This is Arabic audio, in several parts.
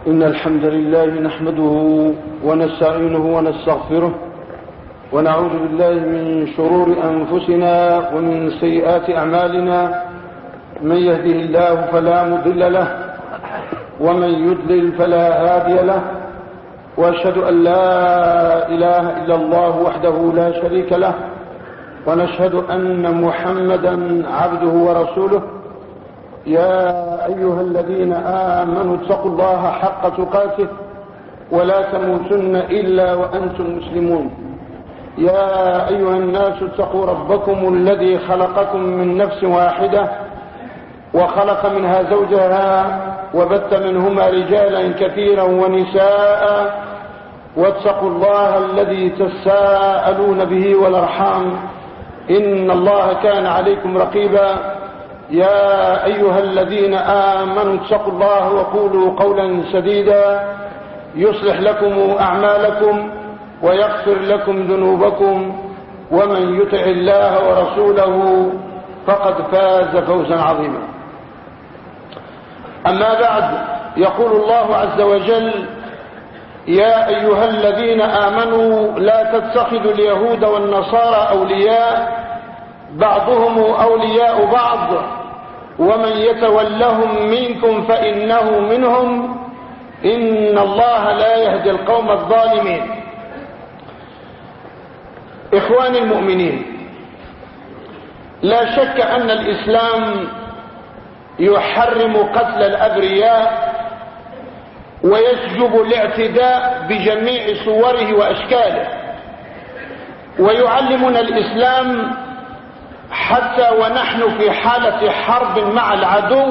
إن الحمد لله نحمده ونستعينه ونستغفره ونعوذ بالله من شرور أنفسنا ومن سيئات أعمالنا. من يهده الله فلا مضل له ومن يضلل فلا هادي له، وأشهد أن لا إله إلا الله وحده لا شريك له، ونشهد أن محمدا عبده ورسوله. يا أيها الذين آمنوا اتقوا الله حق تقاته ولا تموتن إلا وأنتم مسلمون. يا أيها الناس اتقوا ربكم الذي خلقكم من نفس واحدة وخلق منها زوجها وبث منهما رجالا كثيرا ونساء، واتقوا الله الذي تساءلون به والأرحام إن الله كان عليكم رقيبا. يا أيها الذين آمنوا اتقوا الله وقولوا قولا سديدا يصلح لكم أعمالكم ويغفر لكم ذنوبكم، ومن يطع الله ورسوله فقد فاز فوزا عظيما. أما بعد، يقول الله عز وجل: يا أيها الذين آمنوا لا تتخذوا اليهود والنصارى أولياء بعضهم أولياء بعض ومن يتولهم منكم فإنه منهم إن الله لا يهدي القوم الظالمين. إخواني المؤمنين، لا شك أن الإسلام يحرم قتل الأبرياء ويسجب الاعتداء بجميع صوره وأشكاله، ويعلمنا الإسلام حتى ونحن في حالة حرب مع العدو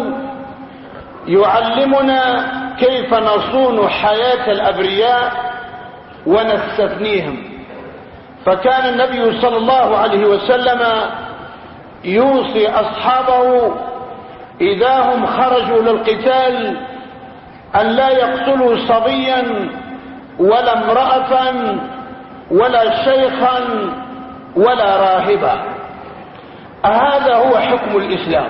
يعلمنا كيف نصون حياة الأبرياء ونستثنيهم. فكان النبي صلى الله عليه وسلم يوصي أصحابه إذا هم خرجوا للقتال أن لا يقتلوا صبيا ولا امرأة ولا شيخا ولا راهبا. هذا هو حكم الإسلام،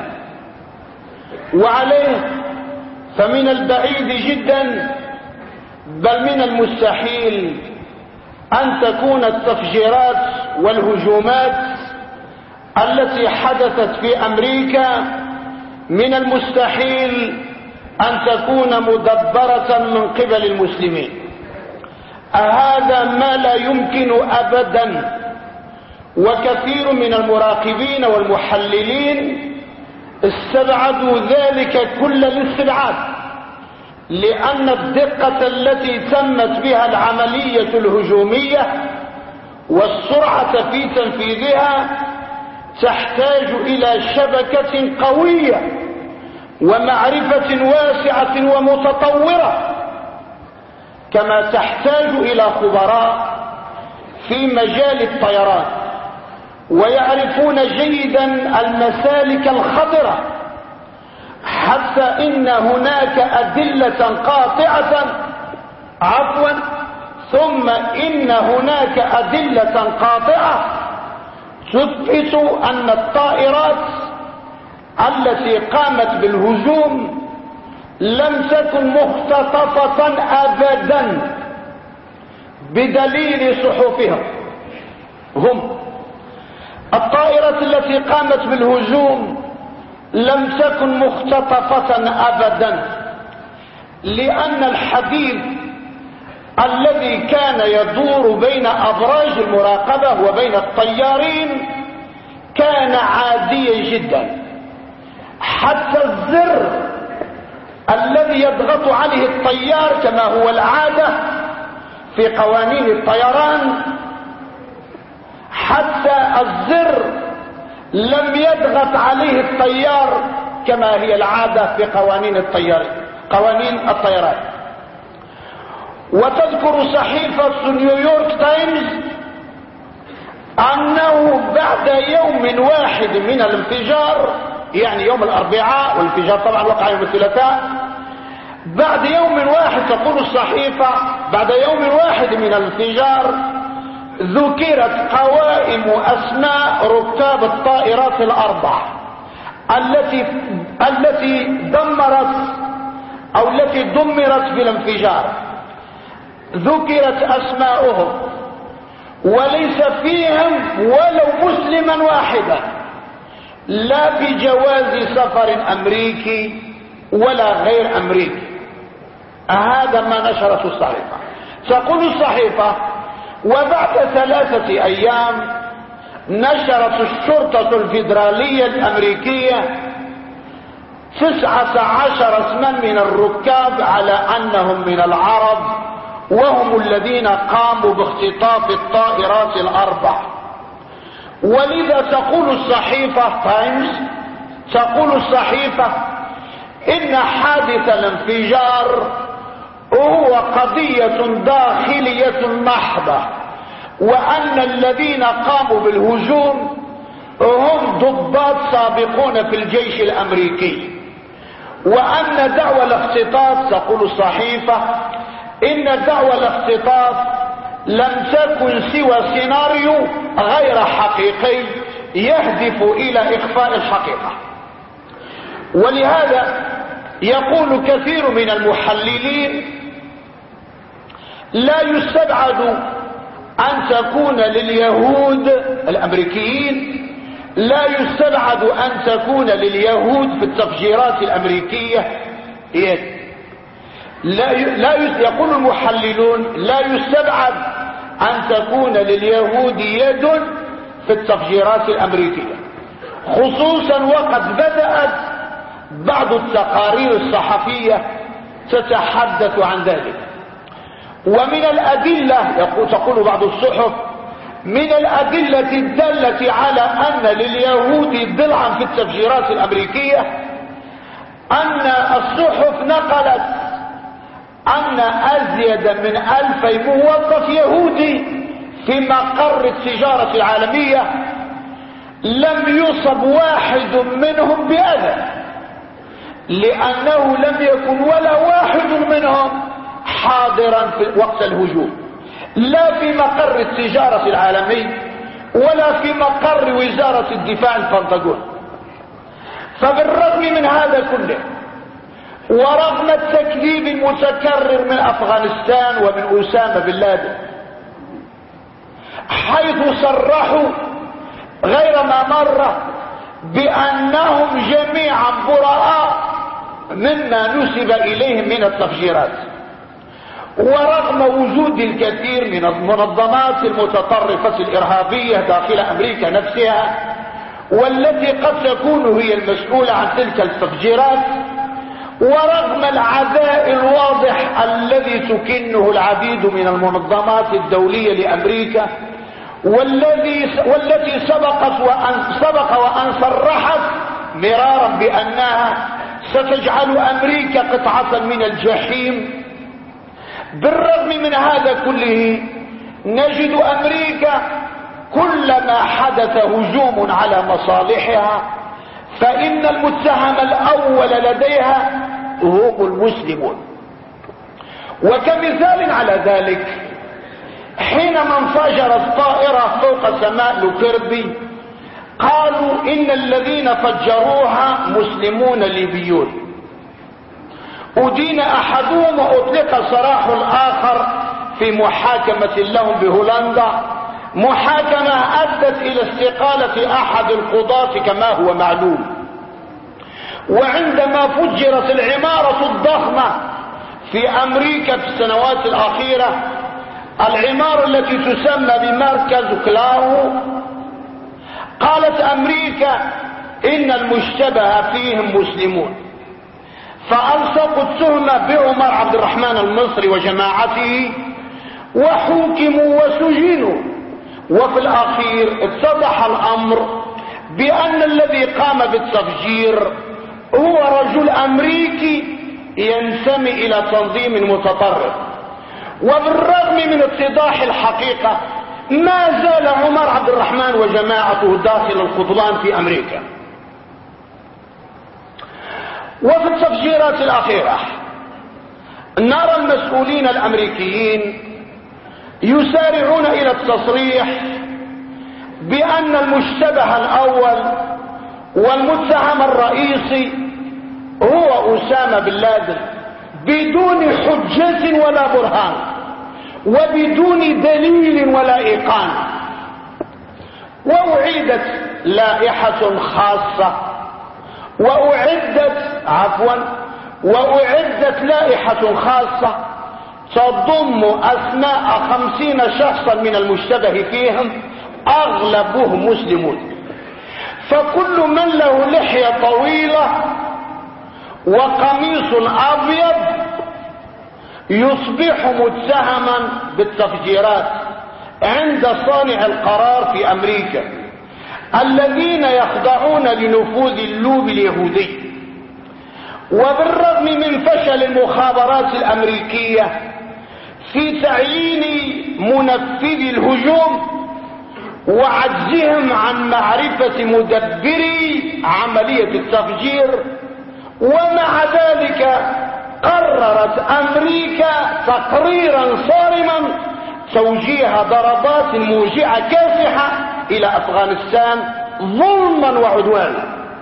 وعليه فمن البعيد جدا بل من المستحيل أن تكون التفجيرات والهجومات التي حدثت في أمريكا من المستحيل أن تكون مدبرة من قبل المسلمين. هذا ما لا يمكن أبدا، وكثير من المراقبين والمحللين استبعدوا ذلك كل الاستبعاد، لأن الدقة التي تمت بها العملية الهجومية والسرعة في تنفيذها تحتاج إلى شبكة قوية ومعرفة واسعة ومتطورة، كما تحتاج إلى خبراء في مجال الطيران ويعرفون جيدا المسالك الخطرة، حتى إن هناك أدلة قاطعة ثم إن هناك أدلة قاطعة تثبت أن الطائرات التي قامت بالهجوم لم تكن مختطفة أبدا، بدليل صحفهم هم. الطائرة التي قامت بالهجوم لم تكن مختطفة أبدا، لأن الحديث الذي كان يدور بين أبراج المراقبة وبين الطيارين كان عاديا جدا، حتى الزر الذي يضغط عليه الطيار كما هو العادة في قوانين الطيران، حتى الزر لم يضغط عليه الطيار كما هي العادة في قوانين الطيران. وتذكر صحيفة نيويورك تايمز أنه بعد يوم واحد من الانفجار، يعني يوم الأربعاء، والانفجار طبعا وقع يوم الثلاثاء، بعد يوم واحد، تقول الصحيفة، بعد يوم واحد من الانفجار ذكرت قوائم أسماء ركاب الطائرات الأربع التي دمرت أو التي دمرت بالانفجار ذكرت أسماؤهم وليس فيهم ولو مسلما واحدا، لا بجواز سفر أمريكي ولا غير أمريكي. هذا ما نشرته الصحيفة. تقول الصحيفة: وبعد 3 أيام نشرت الشرطة الفيدرالية الأمريكية 19 اسما من الركاب على أنهم من العرب، وهم الذين قاموا باختطاف الطائرات ال4. ولذا تقول الصحيفة تايمز، تقول الصحيفة إن حادث الانفجار هو قضية داخلية محضة، وأن الذين قاموا بالهجوم هم ضباط سابقون في الجيش الأمريكي، وأن دعوى الاختطاف، تقول الصحيفة، إن دعوى الاختطاف لم تكن سوى سيناريو غير حقيقي يهدف إلى إخفاء الحقيقة. ولهذا يقول كثير من المحللين: لا يستبعد أن تكون لليهود الأمريكيين، لا يستبعد أن تكون لليهود في التفجيرات الأمريكية يد. يقول المحللون: لا يستبعد أن تكون لليهود يد في التفجيرات الأمريكية، خصوصا وقد بدأت بعض التقارير الصحفية تتحدث عن ذلك. ومن الأدلة، تقول بعض الصحف، من الأدلة الدالة على أن لليهود ضلعا في التفجيرات الأمريكية أن الصحف نقلت أن أزيد من 2000 موظف يهودي في مقر التجارة العالمية لم يصب واحد منهم بأذى، لأنه لم يكن ولا واحد منهم حاضرا في وقت الهجوم، لا في مقر التجارة العالمي ولا في مقر وزارة الدفاع البنطاغون. فبالرغم من هذا كله، ورغم التكذيب المتكرر من أفغانستان ومن أسامة بن لادن، حيث صرحوا غير ما مرة بأنهم جميعا براء مما نسب إليهم من التفجيرات، ورغم وجود الكثير من المنظمات المتطرفة الإرهابية داخل أمريكا نفسها، والتي قد تكون هي المسؤولة عن تلك التفجيرات، ورغم العداء الواضح الذي تكنه العديد من المنظمات الدولية لأمريكا، والتي سبق وأن صرحت مرارا بأنها ستجعل أمريكا قطعة من الجحيم، بالرغم من هذا كله نجد أمريكا كلما حدث هجوم على مصالحها فإن المتهم الأول لديها هم المسلمون. وكمثال على ذلك، حينما انفجرت طائرة فوق سماء لوكيربي قالوا إن الذين فجروها مسلمون ليبيون، أدين أحدهم وأطلق سراح الآخر في محاكمة لهم بهولندا، محاكمة أدت إلى استقالة أحد القضاة كما هو معلوم. وعندما فجرت العمارة الضخمة في أمريكا في السنوات الأخيرة، العمارة التي تسمى بمركز كلاو، قالت أمريكا إن المشتبه فيهم مسلمون، فألصقوا التهمة بعمر عبد الرحمن المصري وجماعته، وحوكموا وسجنوا. وفي الأخير اتضح الأمر بأن الذي قام بالتفجير هو رجل أمريكي ينتمي إلى تنظيم متطرف. وبالرغم من اتضاح الحقيقة ما زال عمر عبد الرحمن وجماعته داخل القضبان في أمريكا. وفي التفجيرات الأخيرة نرى المسؤولين الأمريكيين يسارعون إلى التصريح بأن المشتبه الأول والمتهم الرئيسي هو أسامة بن لادن، بدون حجة ولا برهان وبدون دليل ولا إيقان. وأعيدت لائحة خاصة وأعدت لائحة خاصة تضم أسماء 50 شخصا من المشتبه فيهم أغلبهم مسلمون. فكل من له لحية طويلة وقميص أبيض يصبح متهما بالتفجيرات عند صانع القرار في أمريكا الذين يخضعون لنفوذ اللوبي اليهودي. وبالرغم من فشل المخابرات الأمريكية في تعيين منفذي الهجوم وعجزهم عن معرفة مدبري عملية التفجير، ومع ذلك قررت أمريكا تقريرا صارما توجيه ضربات موجعة كاسحة إلى أفغانستان ظلما وعدوانا،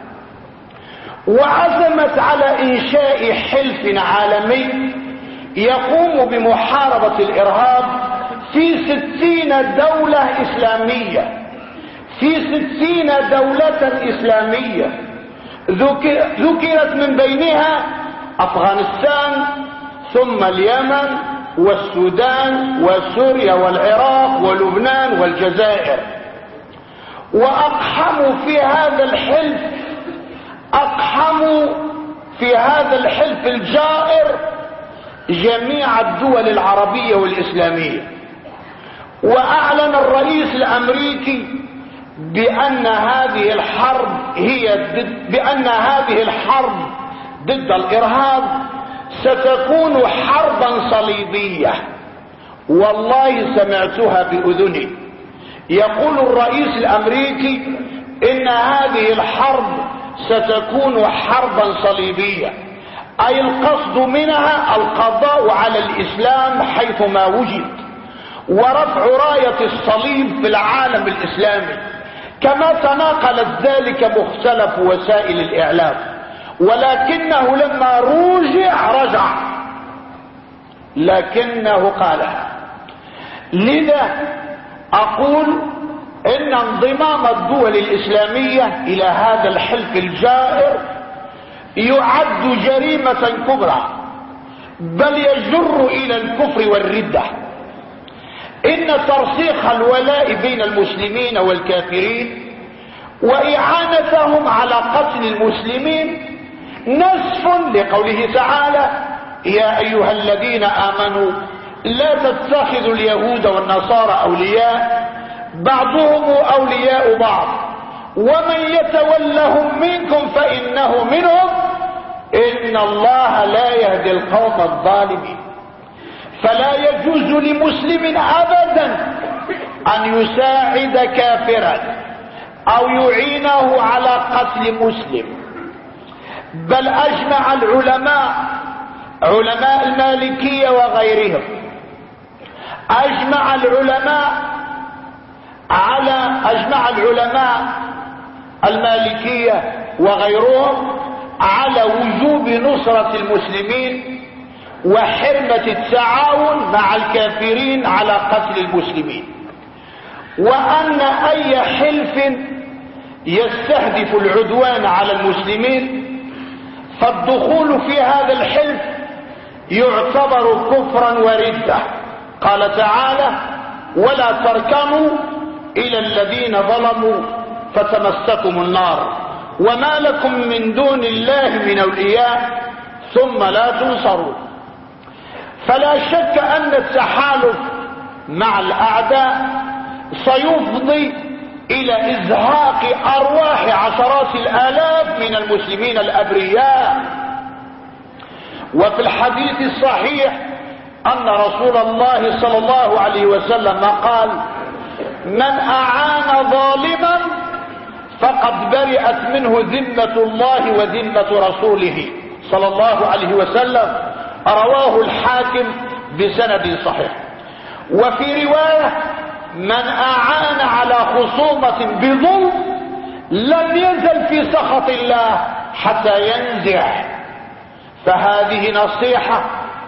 وعزمت على إنشاء حلف عالمي يقوم بمحاربة الإرهاب في 60 دولة إسلامية، في 60 دولة إسلامية ذكرت من بينها أفغانستان ثم اليمن والسودان وسوريا والعراق ولبنان والجزائر. وأقحموا في هذا الحلف الجائر جميع الدول العربية والإسلامية. وأعلن الرئيس الأمريكي بأن هذه الحرب ضد الإرهاب ستكون حربا صليبية. والله سمعتها بأذني. يقول الرئيس الأمريكي إن هذه الحرب ستكون حربا صليبية، أي القصد منها القضاء على الإسلام حيثما وجد ورفع راية الصليب في العالم الإسلامي، كما تناقلت ذلك مختلف وسائل الإعلام. ولكنه لما رجع لكنه قالها. لذا أقول إن انضمام الدول الإسلامية إلى هذا الحلف الجائر يعد جريمة كبرى، بل يجر إلى الكفر والردة. إن ترسيخ الولاء بين المسلمين والكافرين وإعانتهم على قتل المسلمين نسف لقوله تعالى: يا أيها الذين آمنوا لا تتخذوا اليهود والنصارى أولياء بعضهم أولياء بعض ومن يتولهم منكم فإنه منهم إن الله لا يهدي القوم الظالمين. فلا يجوز لمسلم أبدا أن يساعد كافرا أو يعينه على قتل مسلم. بل أجمع علماء المالكية وغيرهم، أجمع العلماء المالكية وغيرهم على وجوب نصرة المسلمين وحرمة التعاون مع الكافرين على قتل المسلمين، وأن أي حلف يستهدف العدوان على المسلمين فالدخول في هذا الحلف يعتبر كفرا وردة. قال تعالى: ولا تركنوا إلى الذين ظلموا فتمسكم النار وما لكم من دون الله من أولياء ثم لا تنصرون. فلا شك أن التحالف مع الأعداء سيفضي إلى إزهاق أرواح عشرات الآلاف من المسلمين الأبرياء. وفي الحديث الصحيح أن رسول الله صلى الله عليه وسلم قال: من أعان ظالما فقد برئت منه ذمة الله وذمة رسوله صلى الله عليه وسلم. رواه الحاكم بسند صحيح. وفي رواية: من أعان على خصومة بظلم لم يزل في سخط الله حتى ينزع. فهذه نصيحة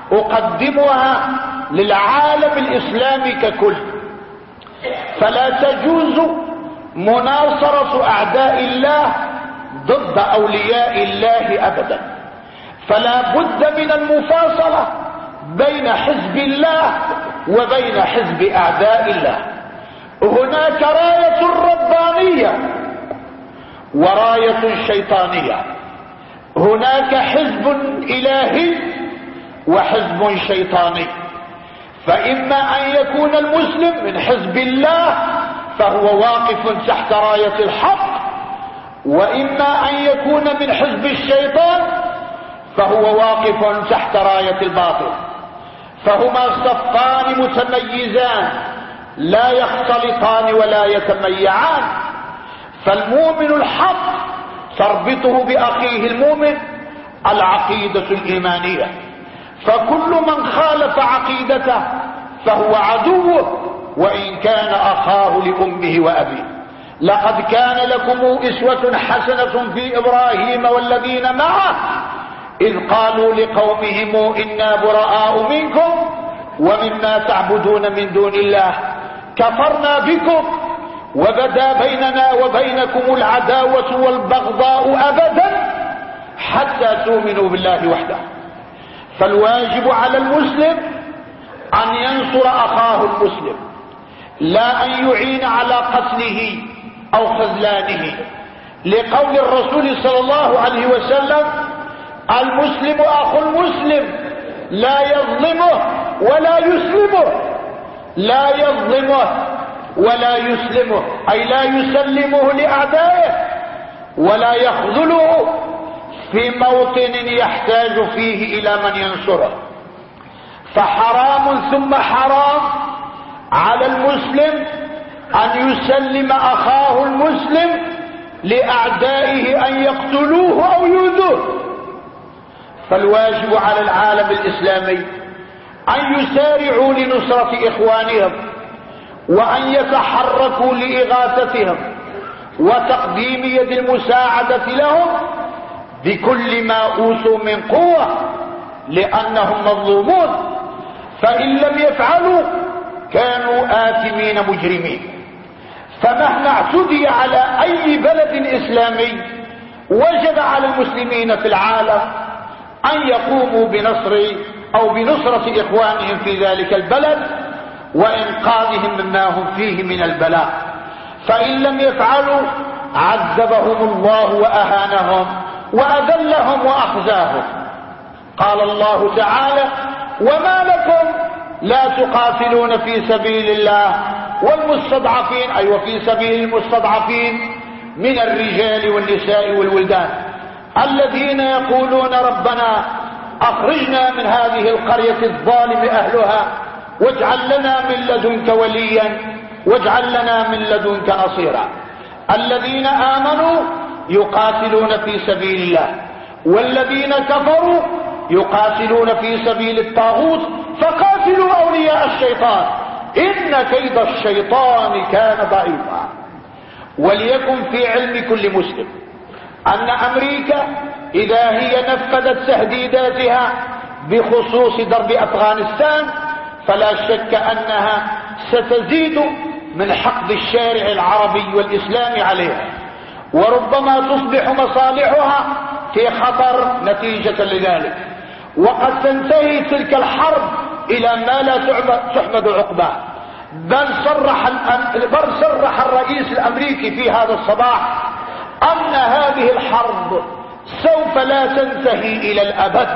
أقدمها للعالم الإسلامي ككل. فلا تجوز مناصرة أعداء الله ضد أولياء الله أبدا. فلا بد من المفاصلة بين حزب الله وبين حزب أعداء الله. هناك راية ربانية وراية شيطانية. هناك حزب إلهي وحزب شيطاني. فإما أن يكون المسلم من حزب الله فهو واقف تحت راية الحق، وإما أن يكون من حزب الشيطان فهو واقف تحت راية الباطل. فهما صفان متميزان لا يختلطان ولا يتميعان. فالمؤمن الحق تربطه بأخيه المؤمن العقيدة الإيمانية، فكل من خالف عقيدته فهو عدوه وإن كان أخاه لأمه وأبيه. لقد كان لكم أسوة حسنة في إبراهيم والذين معه إذ قالوا لقومهم إنا براء منكم ومما تعبدون من دون الله كفرنا بكم وبدا بيننا وبينكم العداوة والبغضاء أبدا حتى تؤمنوا بالله وحده. فالواجب على المسلم أن ينصر أخاه المسلم، لا أن يعين على قتله أو خذلانه، لقول الرسول صلى الله عليه وسلم: المسلم أخو المسلم لا يظلمه ولا يسلمه. لا يظلمه ولا يسلمه أي لا يسلمه لأعدائه ولا يخذله في موطن يحتاج فيه إلى من ينصره. فحرام ثم حرام على المسلم أن يسلم أخاه المسلم لأعدائه أن يقتلوه أو يؤذوه. فالواجب على العالم الإسلامي أن يسارعوا لنصرة إخوانهم وأن يتحركوا لإغاثتهم وتقديم يد المساعدة لهم بكل ما أوتوا من قوة، لأنهم مظلومون. فإن لم يفعلوا كانوا آثمين مجرمين. فمهما اعتدي على أي بلد إسلامي وجب على المسلمين في العالم أن يقوموا بنصرة إخوانهم في ذلك البلد وإنقاذهم مما هم فيه من البلاء. فإن لم يفعلوا عذبهم الله وأهانهم وأذلهم وأخزاهم. قال الله تعالى: وما لكم لا تقاتلون في سبيل الله والمستضعفين، أي وفي سبيل المستضعفين من الرجال والنساء والولدان الذين يقولون ربنا أخرجنا من هذه القرية الظالم أهلها واجعل لنا من لدنك وليا واجعل لنا من لدنك نصيرا. الذين آمنوا يقاتلون في سبيل الله والذين كفروا يقاتلون في سبيل الطاغوت فقاتلوا أولياء الشيطان إن كيد الشيطان كان ضعيفا. وليكن في علم كل مسلم أن أمريكا إذا هي نفذت تهديداتها بخصوص ضرب أفغانستان فلا شك أنها ستزيد من حقد الشارع العربي والإسلامي عليها، وربما تصبح مصالحها في خطر نتيجة لذلك، وقد تنتهي تلك الحرب إلى ما لا تحمد عقباه. بل صرح الرئيس الأمريكي في هذا الصباح أن هذه الحرب سوف لا تنتهي إلى الأبد،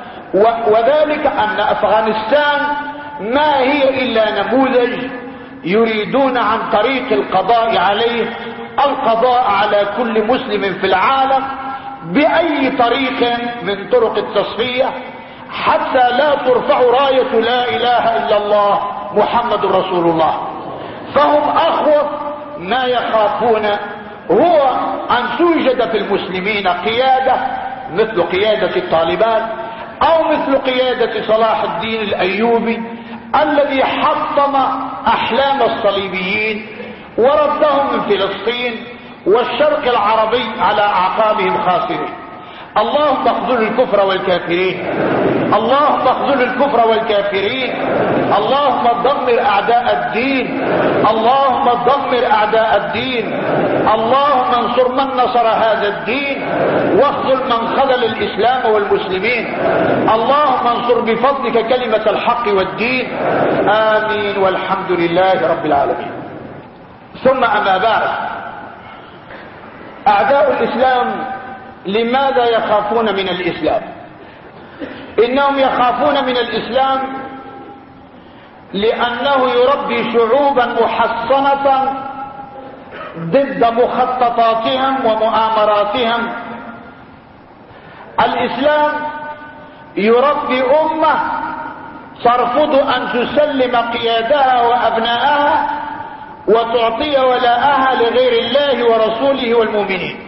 وذلك أن أفغانستان ما هي إلا نموذج يريدون عن طريق القضاء عليه القضاء على كل مسلم في العالم بأي طريق من طرق التصفية حتى لا ترفع راية لا إله إلا الله محمد رسول الله. فهم أخوف ما يخافون هو أن توجد في المسلمين قيادة مثل قيادة الطالبان أو مثل قيادة صلاح الدين الأيوبي الذي حطم أحلام الصليبيين وردهم من فلسطين والشرق العربي على أعقابهم خاسرين. اللهم اخذل الكفر والكافرين، اللهم اخذل الكفر والكافرين، اللهم دمر اعداء الدين، اللهم دمر اعداء الدين، اللهم انصر من نصر هذا الدين واخذل من خذل الاسلام والمسلمين، اللهم انصر بفضلك كلمة الحق والدين. امين والحمد لله رب العالمين. ثم اما بعد، اعداء الاسلام لماذا يخافون من الاسلام؟ انهم يخافون من الاسلام لانه يربي شعوبا محصنة ضد مخططاتهم ومؤامراتهم. الاسلام يربي امة ترفض ان تسلم قيادها وابنائها وتعطي ولاءها لغير الله ورسوله والمؤمنين.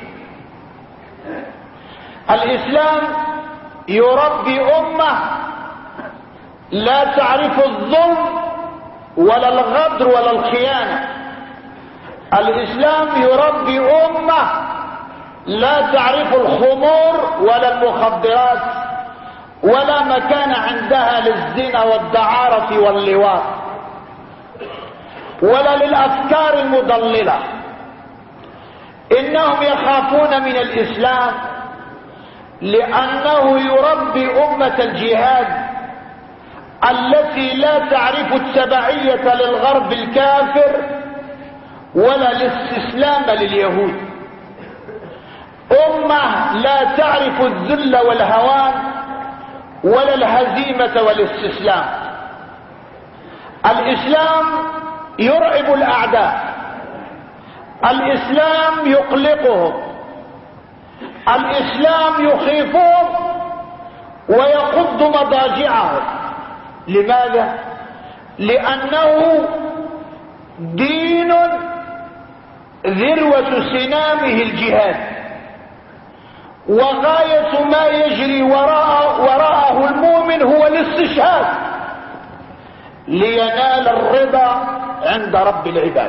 الاسلام يربي امة لا تعرف الظلم ولا الغدر ولا الخيانة. الاسلام يربي امة لا تعرف الخمور ولا المخدرات ولا مكان عندها للزنا والدعارة واللواط ولا للافكار المضللة. انهم يخافون من الاسلام لانه يربي امة الجهاد التي لا تعرف التبعية للغرب الكافر ولا الاستسلام لليهود، امة لا تعرف الذل والهوان ولا الهزيمة والاستسلام. الاسلام يرعب الاعداء، الاسلام يقلقهم، الاسلام يخيفهم ويقض مضاجعهم. لماذا؟ لانه دين ذروة سنامه الجهاد، وغاية ما يجري وراءه المؤمن هو الاستشهاد لينال الرضا عند رب العباد.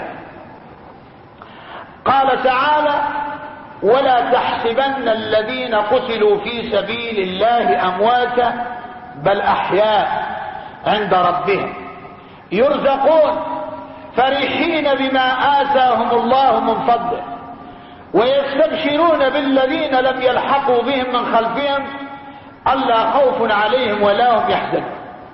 قال تعالى: ولا تحسبن الذين قتلوا في سبيل الله امواتا بل احياء عند ربهم يرزقون فرحين بما آتاهم الله من فضله ويستبشرون بالذين لم يلحقوا بهم من خلفهم ألا خوف عليهم ولا هم يحزنون.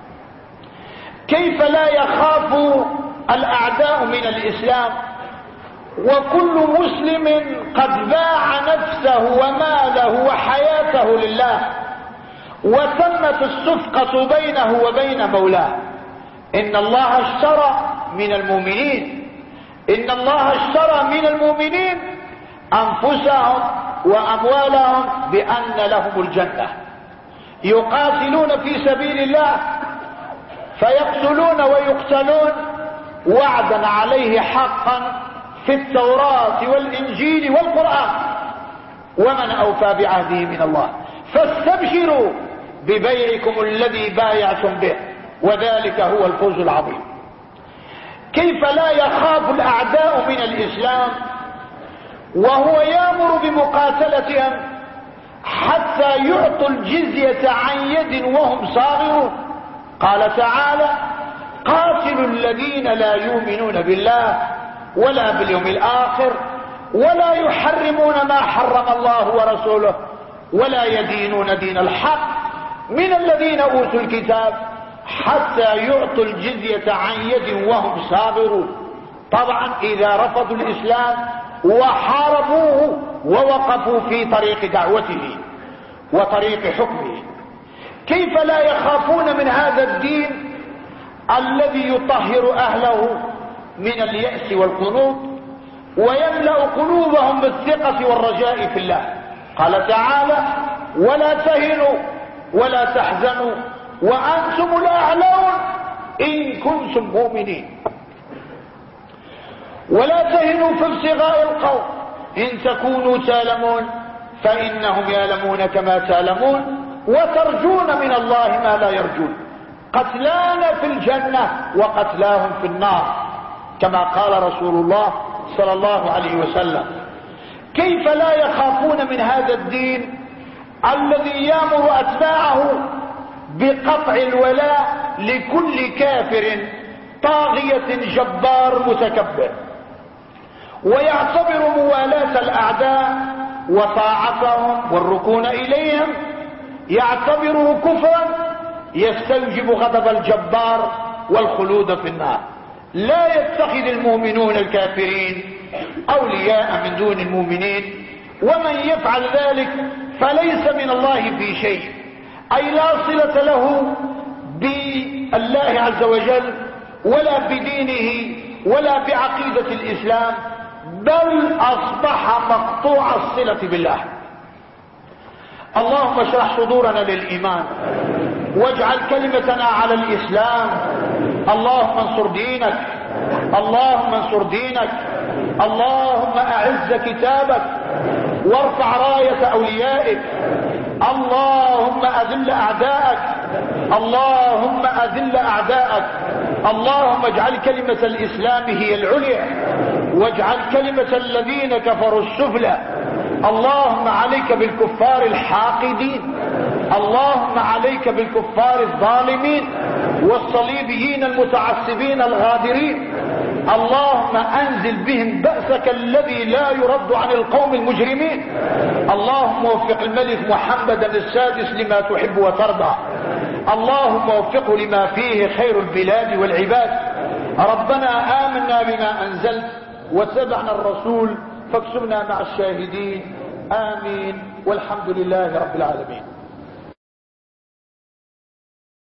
كيف لا يخاف الأعداء من الإسلام وكل مسلم قد باع نفسه وماله وحياته لله وتمت الصفقة بينه وبين مولاه؟ إن الله اشترى من المؤمنين، إن الله اشترى من المؤمنين أنفسهم وأموالهم بأن لهم الجنة، يقاتلون في سبيل الله فيقتلون ويقتلون وعدا عليه حقا في التوراة والإنجيل والقرآن، ومن أوفى بعهده من الله. فاستبشروا ببيعكم الذي بايعتم به وذلك هو الفوز العظيم. كيف لا يخاف الأعداء من الإسلام وهو يأمر بمقاتلتهم حتى يعطوا الجزية عن يد وهم صاغرون؟ قال تعالى: قاتلوا الذين لا يؤمنون بالله ولا باليوم الآخر ولا يحرمون ما حرم الله ورسوله ولا يدينون دين الحق من الذين أوتوا الكتاب حتى يعطوا الجزية عن يد وهم صاغرون. طبعا إذا رفضوا الإسلام وحاربوه ووقفوا في طريق دعوته وطريق حكمه. كيف لا يخافون من هذا الدين الذي يطهر أهله من اليأس والقنوط ويملأ قلوبهم بالثقة والرجاء في الله؟ قال تعالى: ولا تهنوا ولا تحزنوا وأنتم الأعلون إن كنتم مؤمنين. ولا تهنوا في ابتغاء القوم إن تكونوا تألمون فإنهم يألمون كما تألمون وترجون من الله ما لا يرجون. قتلانا في الجنة وقتلاهم في النار كما قال رسول الله صلى الله عليه وسلم. كيف لا يخافون من هذا الدين الذي يأمر أتباعه بقطع الولاء لكل كافر طاغية جبار متكبر، ويعتبر موالاة الأعداء وطاعتهم والركون إليهم يعتبره كفرا يستوجب غضب الجبار والخلود في النار. لا يتخذ المؤمنون الكافرين أولياء من دون المؤمنين، ومن يفعل ذلك فليس من الله في شيء، أي لا صلة له بالله عز وجل ولا بدينه ولا بعقيدة الإسلام، بل أصبح مقطوع الصلة بالله. اللهم اشرح صدورنا للإيمان واجعل كلمتنا على الإسلام. اللهم انصر دينك، اللهم انصر دينك، اللهم أعز كتابك وارفع راية أوليائك، اللهم أذل أعداءك، اللهم أذل أعداءك، اللهم اجعل كلمة الإسلام هي العليا واجعل كلمة الذين كفروا السفلى. اللهم عليك بالكفار الحاقدين، اللهم عليك بالكفار الظالمين والصليبيين المتعصبين الغادرين. اللهم انزل بهم بأسك الذي لا يرد عن القوم المجرمين. اللهم وفق الملك محمدا السادس لما تحب وترضى، اللهم وفقه لما فيه خير البلاد والعباد. ربنا آمنا بما أنزلت واتبعنا الرسول فاكتبنا مع الشاهدين. آمين والحمد لله رب العالمين.